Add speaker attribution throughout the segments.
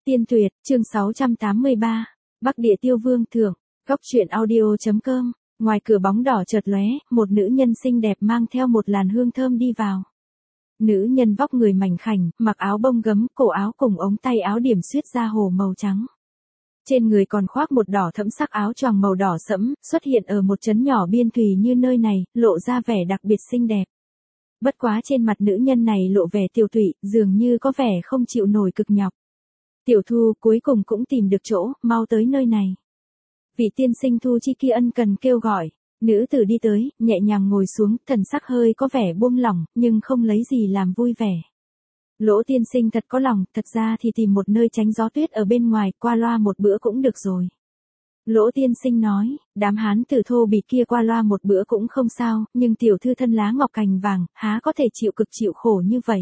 Speaker 1: Tiên Tuyệt, chương 683, Bắc Địa Tiêu Vương thưởng, góc truyện audio.com, ngoài cửa bóng đỏ chợt lóe, một nữ nhân xinh đẹp mang theo một làn hương thơm đi vào. Nữ nhân vóc người mảnh khảnh, mặc áo bông gấm, cổ áo cùng ống tay áo điểm xuyết da hồ màu trắng. Trên người còn khoác một đỏ thẫm sắc áo choàng màu đỏ sẫm, xuất hiện ở một trấn nhỏ biên thùy như nơi này, lộ ra vẻ đặc biệt xinh đẹp. Bất quá trên mặt nữ nhân này lộ vẻ tiêu tụy, dường như có vẻ không chịu nổi cực nhọc. Tiểu Thu cuối cùng cũng tìm được chỗ, mau tới nơi này. Vị tiên sinh Thu Chi kia ân cần kêu gọi, nữ tử đi tới, nhẹ nhàng ngồi xuống, thần sắc hơi có vẻ buông lỏng, nhưng không lấy gì làm vui vẻ. Lỗ tiên sinh thật có lòng, thật ra thì tìm một nơi tránh gió tuyết ở bên ngoài, qua loa một bữa cũng được rồi. Lỗ tiên sinh nói, đám hán tử thô bị kia qua loa một bữa cũng không sao, nhưng tiểu thư thân lá ngọc cành vàng, há có thể chịu cực chịu khổ như vậy.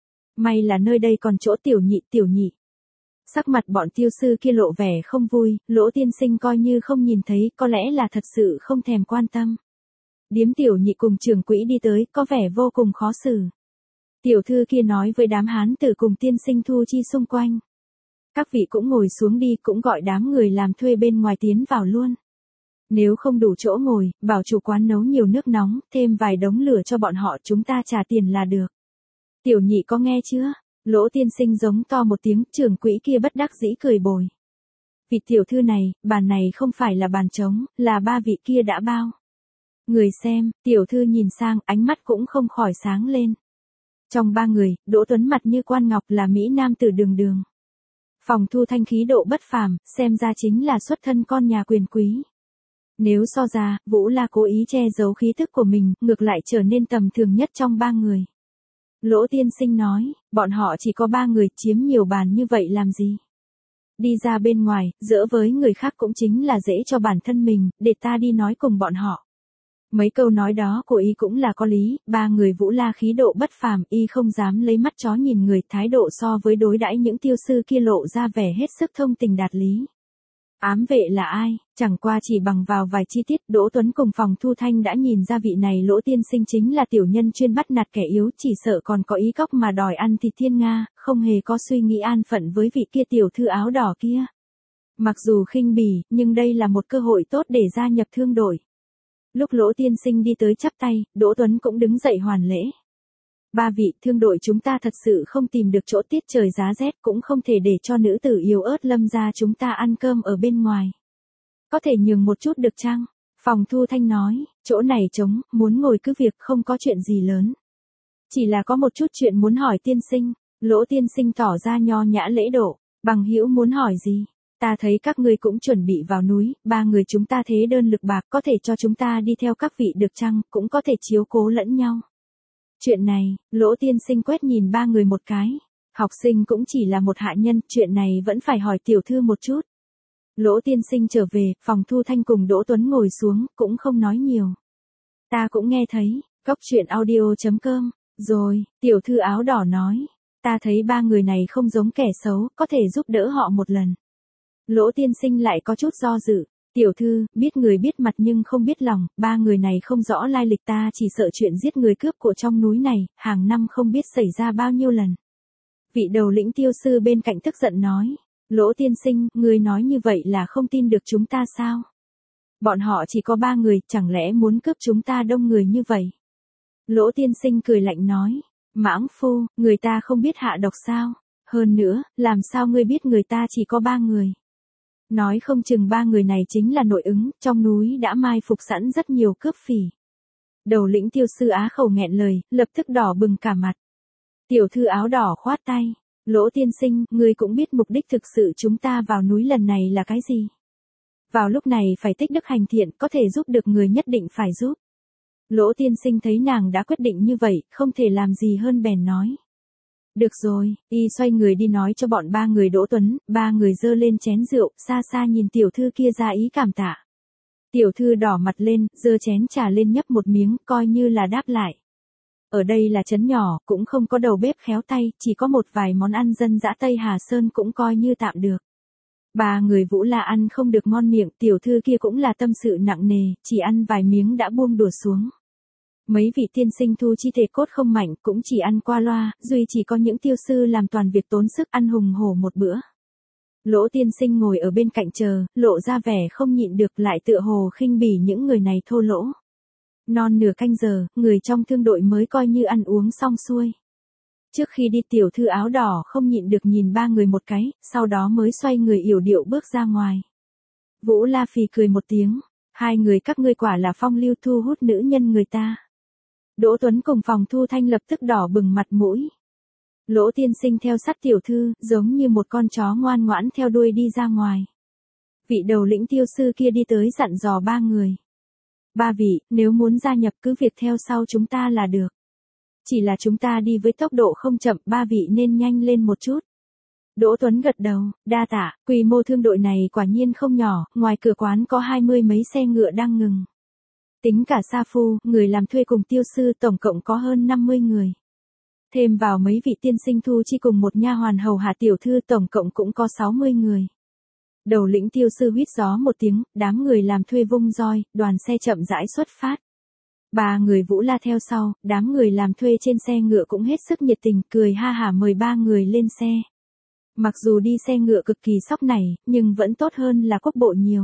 Speaker 1: May là nơi đây còn chỗ tiểu nhị. Sắc mặt bọn tiêu sư kia lộ vẻ không vui, lỗ tiên sinh coi như không nhìn thấy, có lẽ là thật sự không thèm quan tâm. Điếm tiểu nhị cùng trưởng quỹ đi tới, có vẻ vô cùng khó xử. Tiểu thư kia nói với đám hán tử cùng tiên sinh Thu Chi xung quanh. Các vị cũng ngồi xuống đi, cũng gọi đám người làm thuê bên ngoài tiến vào luôn. Nếu không đủ chỗ ngồi, bảo chủ quán nấu nhiều nước nóng, thêm vài đống lửa cho bọn họ, chúng ta trả tiền là được. Tiểu nhị có nghe chưa? Lỗ tiên sinh giống to một tiếng, trưởng quỹ kia bất đắc dĩ cười bồi. Vị tiểu thư này, bàn này không phải là bàn trống, là ba vị kia đã bao. Người xem, tiểu thư nhìn sang, ánh mắt cũng không khỏi sáng lên. Trong ba người, Đỗ Tuấn mặt như quan ngọc là mỹ nam tử đường. Phòng Thu Thanh khí độ bất phàm, xem ra chính là xuất thân con nhà quyền quý. Nếu so ra, Vũ La cố ý che giấu khí tức của mình, ngược lại trở nên tầm thường nhất trong ba người. Lỗ tiên sinh nói, bọn họ chỉ có ba người, chiếm nhiều bàn như vậy làm gì? Đi ra bên ngoài, dỡ với người khác cũng chính là dễ cho bản thân mình, để ta đi nói cùng bọn họ. Mấy câu nói đó của y cũng là có lý, ba người Vũ La khí độ bất phàm, y không dám lấy mắt chó nhìn người, thái độ so với đối đãi những tiêu sư kia lộ ra vẻ hết sức thông tình đạt lý. Ám vệ là ai? Chẳng qua chỉ bằng vào vài chi tiết, Đỗ Tuấn cùng Phòng Thu Thanh đã nhìn ra vị này Lỗ tiên sinh chính là tiểu nhân chuyên bắt nạt kẻ yếu, chỉ sợ còn có ý cóc mà đòi ăn thịt thiên nga, không hề có suy nghĩ an phận với vị kia tiểu thư áo đỏ kia. Mặc dù khinh bỉ, nhưng đây là một cơ hội tốt để gia nhập thương đội. Lúc Lỗ tiên sinh đi tới chắp tay, Đỗ Tuấn cũng đứng dậy hoàn lễ. Ba vị, thương đội chúng ta thật sự không tìm được chỗ, tiết trời giá rét, cũng không thể để cho nữ tử yếu ớt Lâm gia chúng ta ăn cơm ở bên ngoài. Có thể nhường một chút được chăng? Phòng Thu Thanh nói, chỗ này trống, muốn ngồi cứ việc, không có chuyện gì lớn. Chỉ là có một chút chuyện muốn hỏi tiên sinh. Lỗ tiên sinh tỏ ra nho nhã lễ độ. Bằng hữu muốn hỏi gì? Ta thấy các ngươi cũng chuẩn bị vào núi, ba người chúng ta thế đơn lực bạc, có thể cho chúng ta đi theo các vị được chăng, cũng có thể chiếu cố lẫn nhau. Chuyện này, Lỗ tiên sinh quét nhìn ba người một cái. Học sinh cũng chỉ là một hạ nhân, chuyện này vẫn phải hỏi tiểu thư một chút. Lỗ tiên sinh trở về, Phòng Thu Thanh cùng Đỗ Tuấn ngồi xuống, cũng không nói nhiều. Ta cũng nghe thấy, góc truyện audio.com, rồi, tiểu thư áo đỏ nói. Ta thấy ba người này không giống kẻ xấu, có thể giúp đỡ họ một lần. Lỗ tiên sinh lại có chút do dự. Tiểu thư, biết người biết mặt nhưng không biết lòng, ba người này không rõ lai lịch, ta chỉ sợ chuyện giết người cướp của trong núi này, hàng năm không biết xảy ra bao nhiêu lần. Vị đầu lĩnh tiêu sư bên cạnh tức giận nói. Lỗ tiên sinh, người nói như vậy là không tin được chúng ta sao? Bọn họ chỉ có ba người, chẳng lẽ muốn cướp chúng ta đông người như vậy? Lỗ tiên sinh cười lạnh nói. Mãng phu, người ta không biết hạ độc sao? Hơn nữa, làm sao ngươi biết người ta chỉ có ba người? Nói không chừng ba người này chính là nội ứng, trong núi đã mai phục sẵn rất nhiều cướp phỉ. Đầu lĩnh tiêu sư á khẩu nghẹn lời, lập tức đỏ bừng cả mặt. Tiểu thư áo đỏ khoát tay. Lỗ tiên sinh, ngươi cũng biết mục đích thực sự chúng ta vào núi lần này là cái gì? Vào lúc này phải tích đức hành thiện, có thể giúp được người nhất định phải giúp. Lỗ tiên sinh thấy nàng đã quyết định như vậy, không thể làm gì hơn bèn nói. Được rồi, y xoay người đi nói cho bọn ba người Đỗ Tuấn, ba người dơ lên chén rượu, xa xa nhìn tiểu thư kia ra ý cảm tạ. Tiểu thư đỏ mặt lên, dơ chén trà lên nhấp một miếng, coi như là đáp lại. Ở đây là trấn nhỏ, cũng không có đầu bếp khéo tay, chỉ có một vài món ăn dân dã Tây Hà Sơn cũng coi như tạm được. Ba người Vũ La ăn không được ngon miệng, tiểu thư kia cũng là tâm sự nặng nề, chỉ ăn vài miếng đã buông đùa xuống. Mấy vị tiên sinh Thu Chi thể cốt không mạnh, cũng chỉ ăn qua loa, duy chỉ có những tiêu sư làm toàn việc tốn sức ăn hùng hổ một bữa. Lỗ tiên sinh ngồi ở bên cạnh chờ, lộ ra vẻ không nhịn được lại tựa hồ khinh bỉ những người này thô lỗ. Non nửa canh giờ, người trong thương đội mới coi như ăn uống xong xuôi. Trước khi đi tiểu thư áo đỏ không nhịn được nhìn ba người một cái, sau đó mới xoay người yểu điệu bước ra ngoài. Vũ La Phì cười một tiếng, hai người các ngươi quả là phong lưu thu hút nữ nhân người ta. Đỗ Tuấn cùng Phòng Thu Thanh lập tức đỏ bừng mặt mũi. Lỗ tiên sinh theo sát tiểu thư, giống như một con chó ngoan ngoãn theo đuôi đi ra ngoài. Vị đầu lĩnh tiêu sư kia đi tới dặn dò ba người. Ba vị, nếu muốn gia nhập cứ việc theo sau chúng ta là được. Chỉ là chúng ta đi với tốc độ không chậm, ba vị nên nhanh lên một chút. Đỗ Tuấn gật đầu, đa tạ, quy mô thương đội này quả nhiên không nhỏ, ngoài cửa quán có 20 mấy xe ngựa đang ngừng. Tính cả sa phu, người làm thuê cùng tiêu sư tổng cộng có hơn 50 người. Thêm vào mấy vị tiên sinh thu chi cùng một nha hoàn hầu hạ tiểu thư tổng cộng cũng có 60 người. Đầu lĩnh tiêu sư huýt gió một tiếng, đám người làm thuê vung roi, đoàn xe chậm rãi xuất phát. Ba người Vũ La theo sau, đám người làm thuê trên xe ngựa cũng hết sức nhiệt tình, cười ha hả mời ba người lên xe. Mặc dù đi xe ngựa cực kỳ sóc nảy, nhưng vẫn tốt hơn là quốc bộ nhiều.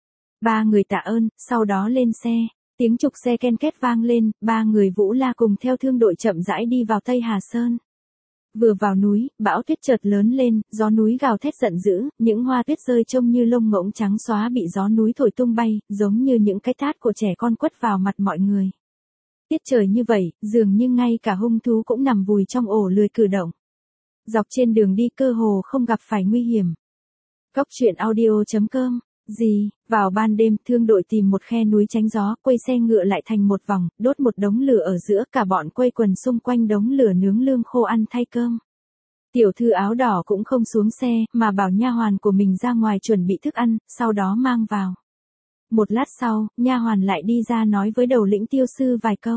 Speaker 1: Ba người tạ ơn, sau đó lên xe, tiếng trục xe ken két vang lên, ba người Vũ La cùng theo thương đội chậm rãi đi vào Tây Hà Sơn. Vừa vào núi, bão tuyết chợt lớn lên, gió núi gào thét giận dữ, những hoa tuyết rơi trông như lông ngỗng trắng xóa bị gió núi thổi tung bay, giống như những cái tát của trẻ con quất vào mặt mọi người. Tiết trời như vậy, dường như ngay cả hung thú cũng nằm vùi trong ổ lười cử động. Dọc trên đường đi cơ hồ không gặp phải nguy hiểm. Góc truyện audio.com. Gì, vào ban đêm thương đội tìm một khe núi tránh gió, quay xe ngựa lại thành một vòng, đốt một đống lửa ở giữa, cả bọn quây quần xung quanh đống lửa nướng lương khô ăn thay cơm. Tiểu thư áo đỏ cũng không xuống xe, mà bảo nha hoàn của mình ra ngoài chuẩn bị thức ăn, sau đó mang vào. Một lát sau, nha hoàn lại đi ra nói với đầu lĩnh tiêu sư vài câu.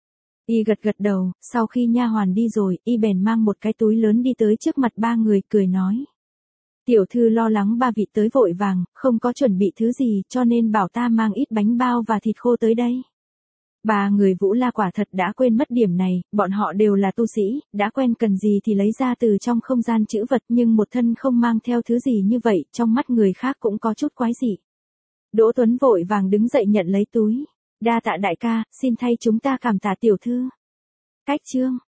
Speaker 1: Y gật gật đầu, sau khi nha hoàn đi rồi, y bèn mang một cái túi lớn đi tới trước mặt ba người, cười nói. Tiểu thư lo lắng ba vị tới vội vàng, không có chuẩn bị thứ gì, cho nên bảo ta mang ít bánh bao và thịt khô tới đây. Ba người Vũ La quả thật đã quên mất điểm này, bọn họ đều là tu sĩ, đã quen cần gì thì lấy ra từ trong không gian trữ vật, nhưng một thân không mang theo thứ gì như vậy, trong mắt người khác cũng có chút quái dị. Đỗ Tuấn vội vàng đứng dậy nhận lấy túi. Đa tạ đại ca, xin thay chúng ta cảm tạ tiểu thư. Cách chương